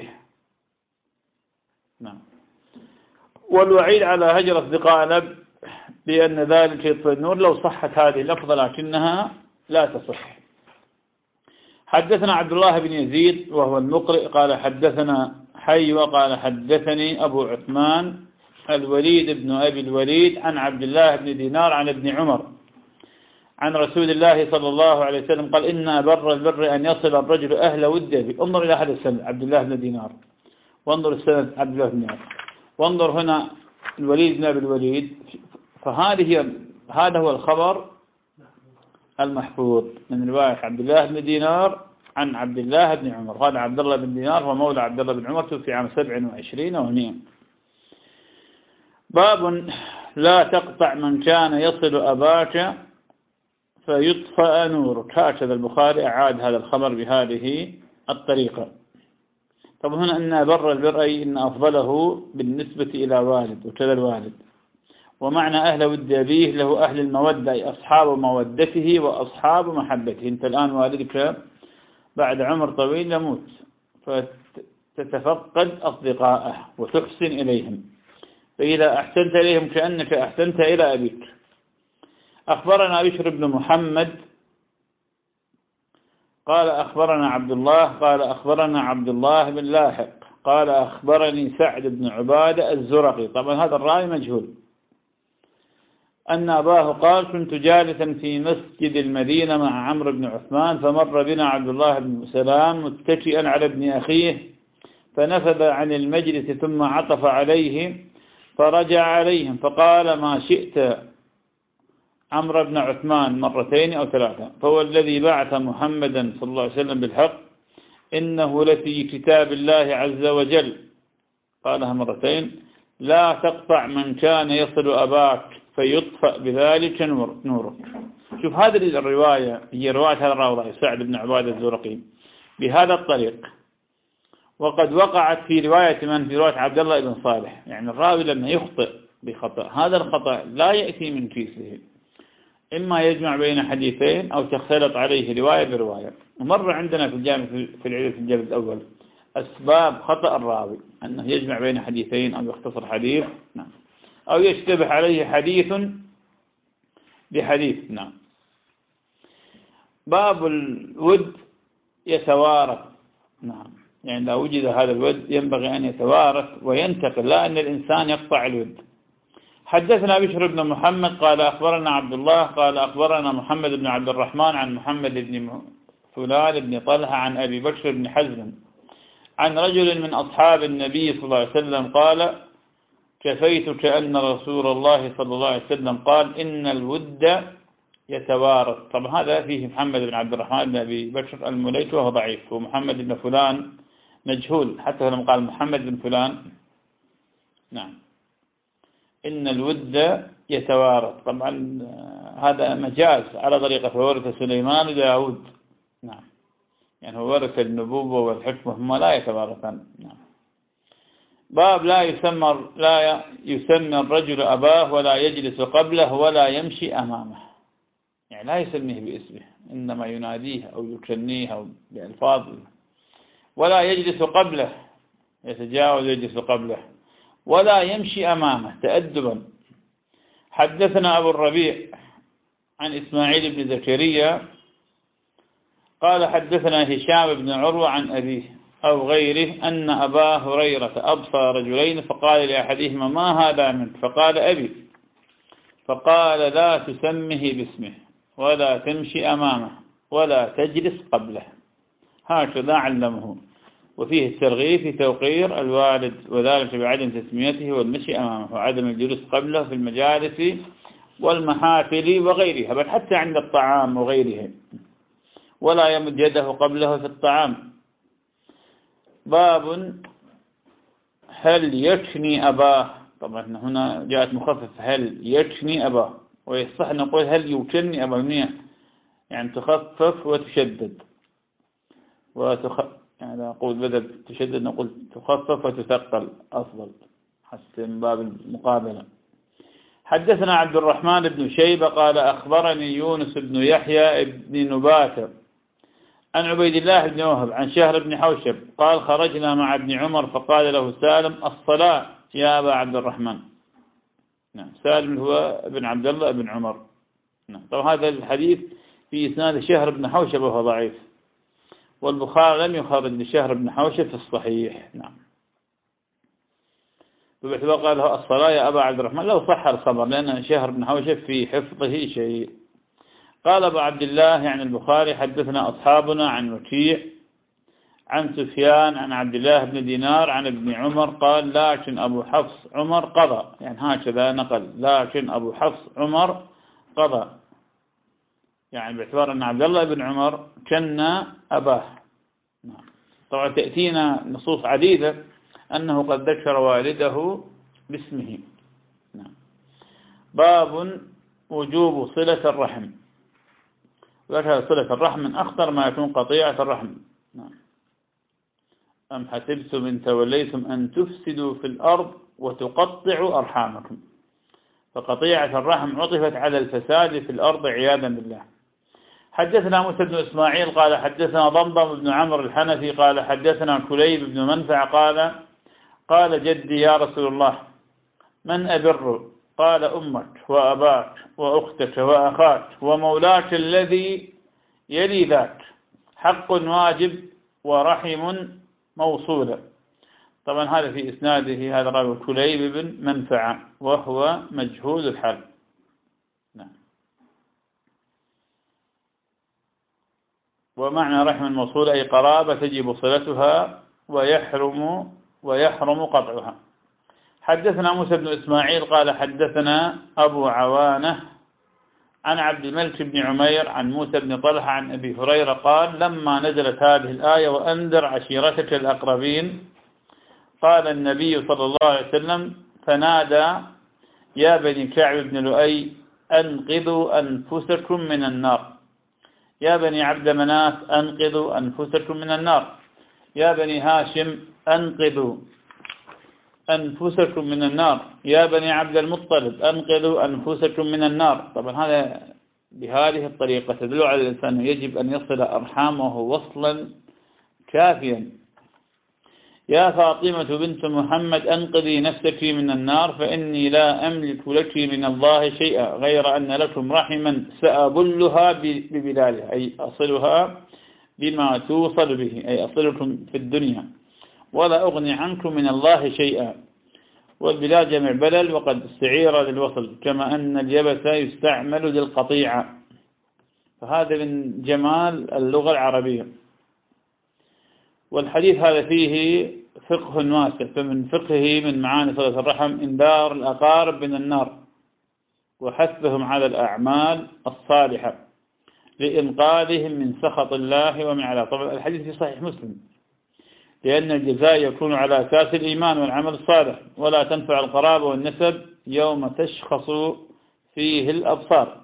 نعم. والوعيد على هجر أصدقاء الأب بأن ذلك يطفئ النور لو صحت هذه اللفظة، لكنها لا تصح. حدثنا عبد الله بن يزيد وهو المقرئ قال حدثنا حي وقال حدثني أبو عثمان الوليد بن أبي الوليد عن عبد الله بن دينار عن ابن عمر عن رسول الله صلى الله عليه وسلم قال إن بر البر أن يصل الرجل أهل ود أبيه. انظر إلى هذا السند عبد الله بن دينار، وانظر السند عبد الله بن دينار، وانظر هنا الوليد بن أبي الوليد. فهذه هذا هو الخبر المحفوظ من رواية عبد الله بن دينار عن عبد الله بن عمر. هذا عبد الله بن دينار هو مولى عبد الله بن عمر، توفي عام سبع وعشرين ومئة. باب لا تقطع من كان يصل أباك فيطفأ نورك. هكذا البخاري أعاد هذا الخبر بهذه الطريقة. طب هنا أن بر البر أي إن أفضله بالنسبة إلى والد وكذا الوالد. ومعنى أهل ود أبيه له أهل المودة، أي أصحاب مودته وأصحاب محبته. أنت الآن والدك بعد عمر طويل يموت، فتتفقد أصدقائه وتحسن إليهم، فإذا أحسنت إليهم كأنك أحسنت إلى أبيك. أخبرنا بشر بن محمد قال أخبرنا عبد الله قال أخبرنا عبد الله بن لاحق قال أخبرني سعد بن عبادة الزرقي. طبعا هذا الراوي مجهول. أن أباه قال كنت جالسا في مسجد المدينة مع عمرو بن عثمان، فمر بنا عبد الله بن سلام متكئا على ابن أخيه، فنفذ عن المجلس ثم عطف عليه فرجع عليهم فقال ما شئت عمرو بن عثمان مرتين أو ثلاثة، فهو الذي بعث محمدا صلى الله عليه وسلم بالحق إنه لفي كتاب الله عز وجل، قالها مرتين، لا تقطع من كان يصل أباك فيطفأ بذلك نورك. شوف هذه الرواية هي رواية هذا الراوي سعد بن عبادة الزرقي بهذا الطريق، وقد وقعت في رواية من في رواية عبد الله بن صالح. يعني الراوي لما يخطئ بخطأ، هذا الخطأ لا يأتي من كيسه، إما يجمع بين حديثين أو تختلط عليه رواية برواية. ومر عندنا في الجامع في العلم في الجلد الأول أسباب خطأ الراوي، أنه يجمع بين حديثين أو يختصر حديث، نعم، أو يشتبه عليه حديث بحديث. نعم. باب الود يتوارث. نعم، يعني لو وجد هذا الود ينبغي أن يتوارث وينتقل، لا أن الإنسان يقطع الود. حدثنا بشر بن محمد قال أخبرنا عبد الله قال أخبرنا محمد بن عبد الرحمن عن محمد بن فلان بن طلحة عن أبي بكر بن حزم عن رجل من أصحاب النبي صلى الله عليه وسلم قال كفيتك أن رسول الله صلى الله عليه وسلم قال إن الود يتوارث. طبعا هذا فيه محمد بن عبد الرحمن بن أبي بكر المليت وهو ضعيف، ومحمد بن فلان مجهول حتى لما قال محمد بن فلان. نعم. إن الود يتوارث، طبعا هذا مجاز على طريقة فورث سليمان وداود. نعم، يعني هو ورث النبوة والحكمة هم لا يتوارثان. نعم. باب لا يسمى لا يسمى الرجل أباه ولا يجلس قبله ولا يمشي أمامه، يعني لا يسميه باسمه، إنما يناديه أو يكنيه أو بألفاظ، ولا يجلس قبله، يتجاوز يجلس قبله، ولا يمشي أمامه تأدبا. حدثنا أبو الربيع عن إسماعيل بن زكريا قال حدثنا هشام بن عروة عن أبيه أو غيره أن أبا هريرة أبصر رجلين فقال لأحدهما ما هذا منك؟ فقال أبي. فقال لا تسمه باسمه ولا تمشي أمامه ولا تجلس قبله. هكذا علمه. وفيه الترغيب في توقير الوالد وذلك بعدم تسميته والمشي أمامه وعدم الجلوس قبله في المجالس والمحافل وغيرها، بل حتى عند الطعام وغيره، ولا يمد يده قبله في الطعام. باب هل يكني أباه. طبعا هنا جاءت مخفف هل يكني أباه، ويصح نقول هل يكني أباه، يعني تخفف وتشدد وتخ... يعني أقول بدل تشدد نقول تخفف وتثقل أفضل حتى من باب المقابلة. حدثنا عبد الرحمن بن شيبة قال أخبرني يونس بن يحيى بن نباتة عن عبيد الله بن وهب عن شهر بن حوشب قال خرجنا مع ابن عمر فقال له سالم الصلاة يا أبا عبد الرحمن. نعم، سالم هو ابن عبد الله بن عمر. نعم. طبعا هذا الحديث في إسناد شهر بن حوشب وهو ضعيف، والبخاري لم يخرج لشهر بن حوشب في الصحيح. نعم. باعتبار قال له الصلاة يا أبا عبد الرحمن لو صح الخبر، لأن شهر بن حوشب في حفظه شيء. قال أبو عبد الله يعني البخاري حدثنا أصحابنا عن وكيع عن سفيان عن عبد الله بن دينار عن ابن عمر قال لكن أبو حفص عمر قضى، يعني هكذا نقل لكن أبو حفص عمر قضى، يعني باعتبار أن عبد الله بن عمر كنا أباه. طبعا تأتينا نصوص عديدة أنه قد ذكر والده باسمه. باب وجوب صلة الرحم. وذكر صلة الرحم من أخطر ما يكون قطيعة الرحم. أم حسبتم إن توليتم أن تفسدوا في الأرض وتقطعوا أرحامكم. فقطيعة الرحم عطفت على الفساد في الأرض عياذا بالله. حدثنا موسى بن إسماعيل قال حدثنا ضمضم بن عمرو الحنفي قال حدثنا كليب بن منفع قال قال جدي يا رسول الله من أبر؟ قال أمك وأباك وأختك وأخاك ومولاك الذي يلي ذاك، حق واجب ورحم موصولة. طبعا هذا في إسناده هذا راوي كليب بن منفع وهو مجهول الحال. نعم. ومعنى رحم الموصولة أي قرابة تجب صلتها ويحرم ويحرم قطعها. حدثنا موسى بن إسماعيل قال حدثنا أبو عوانة عن عبد الملك بن عمير عن موسى بن طلحة عن أبي هريرة قال لما نزلت هذه الآية وأنذر عشيرتك الأقربين قال النبي صلى الله عليه وسلم فنادى يا بني كعب بن لؤي أنقذوا أنفسكم من النار، يا بني عبد مناف أنقذوا أنفسكم من النار، يا بني هاشم أنقذوا أنفسكم من النار، يا بني عبد المطلب أنقذوا أنفسكم من النار. طبعا هذا بهذه الطريقة تدل على الإنسان يجب أن يصل أرحامه وصلا كافيا. يا فاطمة بنت محمد أنقذي نفسك من النار فإني لا أملك لك من الله شيئا غير أن لكم رحما سأبلها ببلالها، أي أصلها بما توصل به، أي أصلكم في الدنيا ولا أغني عنكم من الله شيئا. والبلال جمع بلل وقد استعير للوصل، كما أن اليبس يستعمل للقطيعة، فهذا من جمال اللغة العربية. والحديث هذا فيه فقه واسع، فمن فقهه من معاني صلة الرحم إنذار الأقارب من النار وحثهم على الأعمال الصالحة لإنقاذهم من سخط الله ومن عذابه. طبعا الحديث في صحيح مسلم، لأن الجزاء يكون على أساس الإيمان والعمل الصالح، ولا تنفع القرابة والنسب يوم تشخص فيه الأبصار.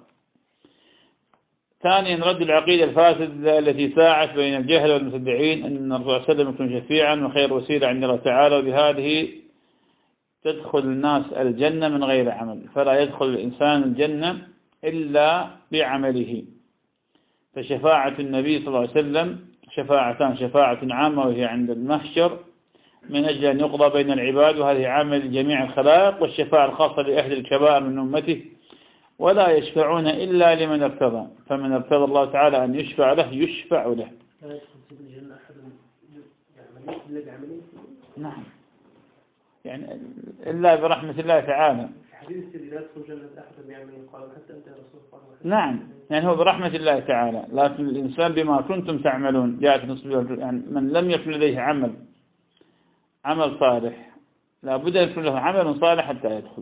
ثانيا رد العقيدة الفاسدة التي ساعت بين الجهل والمتبعين أن الرسول صلى الله عليه وسلم يكون شفيعا وخير وسيلة عند الله تعالى، وبهذه تدخل الناس الجنة من غير عمل، فلا يدخل الإنسان الجنة إلا بعمله. فشفاعة النبي صلى الله عليه وسلم شفاعتان، شفاعة عامة وهي عند المحشر من أجل أن يقضى بين العباد وهذه عامة لجميع الخلائق، والشفاعة الخاصة لأهل الكبائر من أمته ولا يشفعون إلا لمن ارتضى، فمن ارتضى الله تعالى أن يشفع له يشفع له. لا يدخل في الجنة أحد يعمل إلا بعمله. نعم، يعني إلا برحمة الله تعالى. حديث لا يدخل الجنة أحد يعمل قال حتى أنت يا رسول الله. نعم، يعني هو برحمة الله تعالى، لكن الإنسان بما كنتم تعملون جاءت نصب، يعني من لم يكن لديه عمل عمل صالح لا بد أن يكون له عمل صالح حتى يدخل.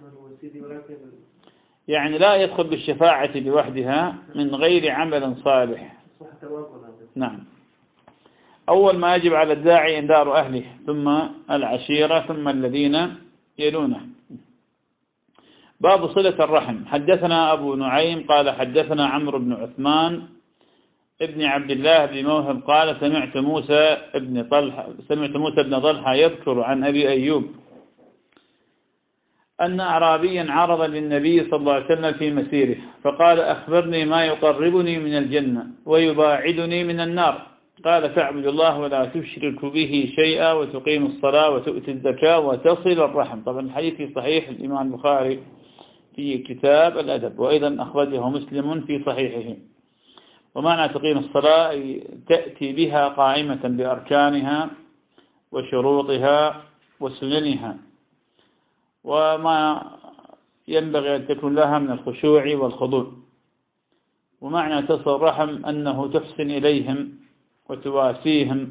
يعني لا يدخل بالشفاعة لوحدها من غير عمل صالح. نعم. أول ما يجب على الداعي إنذار أهله، ثم العشيرة، ثم الذين يلونه. باب صلة الرحم. حدثنا أبو نعيم قال حدثنا عمرو بن عثمان ابن عبد الله بن موهب قال سمعت موسى ابن طلحة سمعت موسى بن طلحة يذكر عن أبي أيوب أن أعرابيا عرض للنبي صلى الله عليه وسلم في مسيره فقال أخبرني ما يقربني من الجنة ويباعدني من النار. قال تعبد الله ولا تشرك به شيئا وتقيم الصلاة وتؤتي الزكاة وتصل الرحم. طبعا الحديث في صحيح الإمام البخاري في كتاب الأدب، وأيضا أخرجه مسلم في صحيحه. ومعنى تقيم الصلاة أي تأتي بها قائمة بأركانها وشروطها وسننها وما ينبغي أن تكون لها من الخشوع والخضوع. ومعنى تصل الرحم أنه تحسن إليهم وتواسيهم.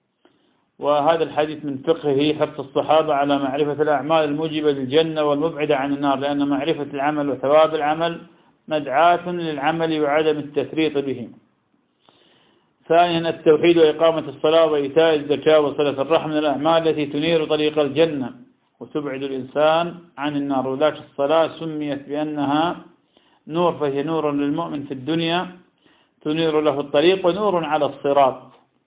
وهذا الحديث من فقهه حث الصحابة على معرفة الأعمال الموجبة للجنة والمبعدة عن النار، لأن معرفة العمل وثواب العمل مدعاة للعمل وعدم التفريط به. ثانيا التوحيد وإقامة الصلاة وإيتاء الزكاة وصلة الرحم من الأعمال التي تنير طريق الجنة وتبعد الإنسان عن النار. وذلك الصلاة سميت بأنها نور، فهي نور للمؤمن في الدنيا تنير له الطريق ونور على الصراط.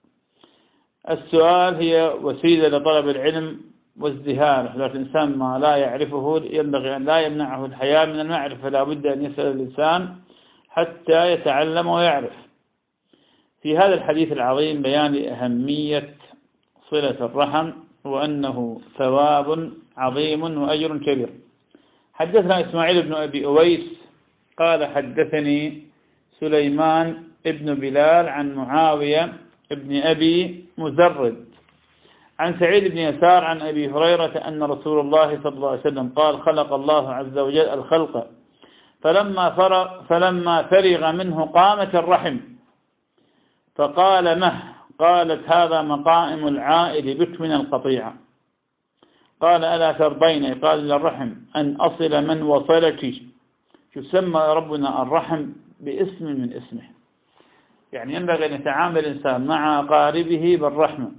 السؤال هي وسيلة لطلب العلم وازدهاره، لكن الإنسان ما لا يعرفه ينبغي أن لا يمنعه الحياة من المعرفة، لا بد أن يسأل الإنسان حتى يتعلم ويعرف. في هذا الحديث العظيم بيان أهمية صلة الرحم وأنه ثواب عظيم وأجر كبير. حدثنا إسماعيل بن أبي أويس قال حدثني سليمان ابن بلال عن معاوية ابن أبي مزرد عن سعيد بن يسار عن أبي هريرة أن رسول الله صلى الله عليه وسلم قال خلق الله عز وجل الخلق فلما فرغ, فلما فرغ منه قامت الرحم فقال مه قالت هذا مقائم العائد بك من القطيعة. قال ألا ترضين قال للرحم أن أصل من وصلك. يسمى ربنا الرحم باسم من اسمه، يعني ينبغي أن يتعامل الإنسان مع أقاربه بالرحمة.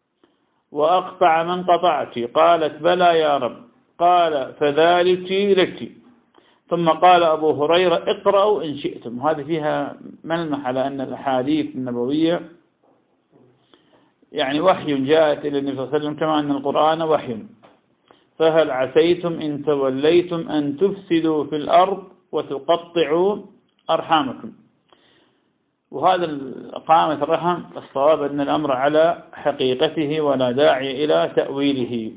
وأقطع من قطعت قالت بلى يا رب قال فذلك لك. ثم قال أبو هريرة اقرأوا إن شئتم. وهذه فيها ملمح على أن الأحاديث النبوية يعني وحي جاءت إلى النبي صلى الله عليه وسلم كما أن القرآن وحي. فهل عسيتم إن توليتم أن تفسدوا في الأرض وتقطعوا أرحامكم. وهذا قامة الرحم الصواب أن الأمر على حقيقته ولا داعي إلى تأويله.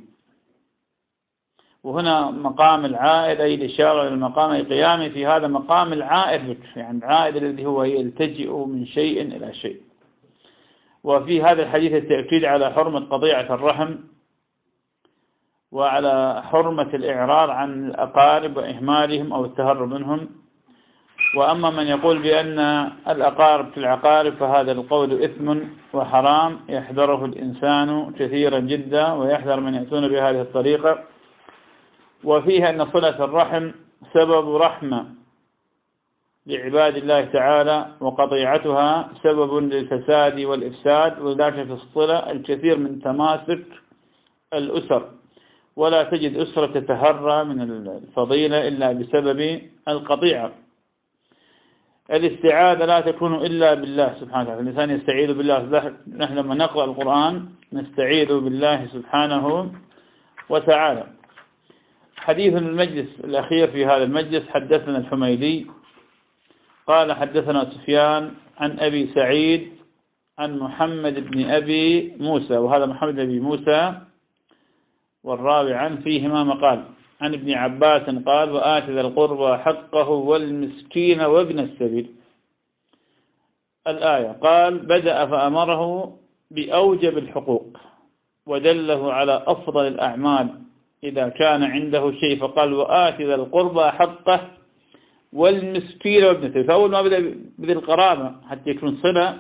وهنا مقام العائد أي الإشارة للمقام القيامي في هذا مقام العائد، يعني العائد الذي هو يلتجئ من شيء إلى شيء. وفي هذا الحديث التأكيد على حرمة قطيعة الرحم وعلى حرمة الإعراض عن الأقارب وإهمالهم أو التهرب منهم. وأما من يقول بأن الأقارب في العقارب فهذا القول إثم وحرام يحذره الإنسان كثيرا جدا ويحذر من يأتون بهذه الطريقة. وفيها أن صلة الرحم سبب رحمة لعباد الله تعالى وقطيعتها سبب للفساد والإفساد. وذلك في الصلة الكثير من تماسك الأسر، ولا تجد أسرة تتهرى من الفضيلة إلا بسبب القطيعة. الاستعاذة لا تكون إلا بالله سبحانه وتعالى، الإنسان يستعيذ بالله. نحن لما نقرأ القرآن نستعيذ بالله سبحانه وتعالى. حديث المجلس الأخير في هذا المجلس حدثنا الحميدي قال حدثنا سفيان عن أبي سعيد عن محمد بن أبي موسى، وهذا محمد بن أبي موسى والراوي عنه فيهما مقال. عن ابن عباس قال وآت ذا القربى حقه والمسكين وابن السبيل. الآية قال بدأ فأمره بأوجب الحقوق ودله على أفضل الأعمال إذا كان عنده شيء، فقال وآت ذا القربى حقه والمسكين وابن السبيل. فأول ما بدأ بذي القرابة حتى يكون صلة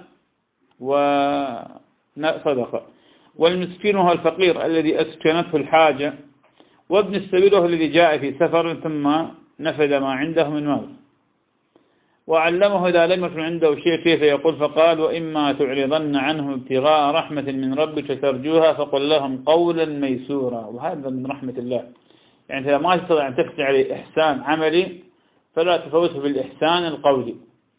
وصدقة، والمسكين هو الفقير الذي أسكنته الحاجة، وابن السبيل هو الذي جاء في سفر ثم نفذ ما عنده من مال. وعلمه إذا لم يكن عنده شيء كيف يقول، فقال وإما تعرضن عنه ابتغاء رحمة من ربك ترجوها فقل لهم قولا ميسورا. وهذا من رحمة الله، يعني إذا ما تستطيع أن تفتح عليه إحسان عملي فلا تفوته بالإحسان القولي.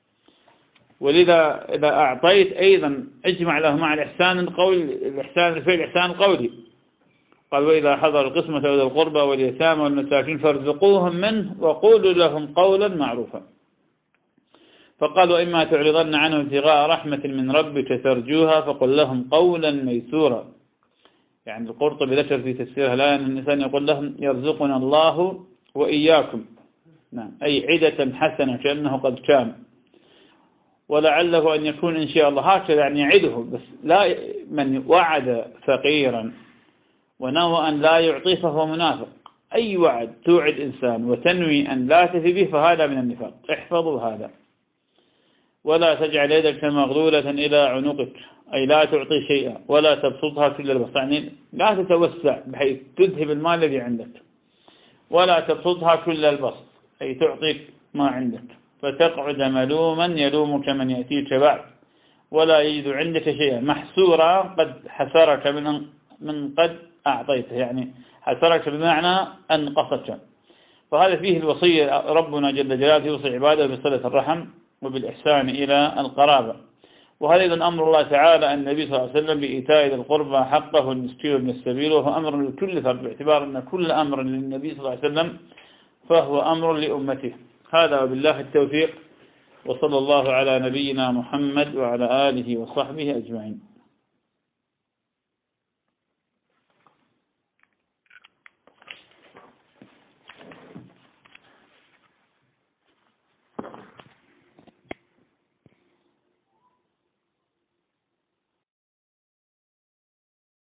ولذا إذا أعطيت أيضا اجمع له مع الإحسان القولي، الإحسان الفعل الإحسان القولي. قال وإذا حضر القسمة أولي القربى واليتامى والمساكين فارزقوهم منه وقولوا لهم قولا معروفا. فقال وإما تعرضن عنه ابتغاء رحمة من ربك ترجوها فقل لهم قولا ميسورا. يعني القرطبي ذكر في تفسيرها الآية أن الإنسان يقول لهم يرزقنا الله وإياكم، نعم، أي عدة حسنة كأنه قد كان، ولعله أن يكون إن شاء الله هكذا، يعني يعده. بس لا، من وعد فقيرا ونوى أن لا يعطيه فهو منافق. أي وعد توعد إنسان وتنوي أن لا تفي به فهذا من النفاق، احفظوا هذا. ولا تجعل يدك مغلولة إلى عنقك، أي لا تعطي شيئا ولا تبسطها كل البسط، يعني لا تتوسع بحيث تذهب المال الذي عندك، ولا تبسطها كل البسط أي تعطيك ما عندك، فتقعد ملوما يلومك من يأتيك بعد ولا يجد عندك شيئا محسورا قد حسرك من من قد أعطيته، يعني حسرك بمعنى أنقصك. فهذا فيه الوصية، ربنا جل جلاله يوصي عباده بصلة الرحم وبالإحسان إلى القرابة. وهذا أيضا أمر الله تعالى النبي صلى الله عليه وسلم بإيتاء ذي القربى حقه والمسكين وابن السبيل، وهو أمر لكل فرد، باعتبار أن كل أمر للنبي صلى الله عليه وسلم فهو أمر لأمته. هذا وبالله التوفيق، وصلى الله على نبينا محمد وعلى آله وصحبه أجمعين.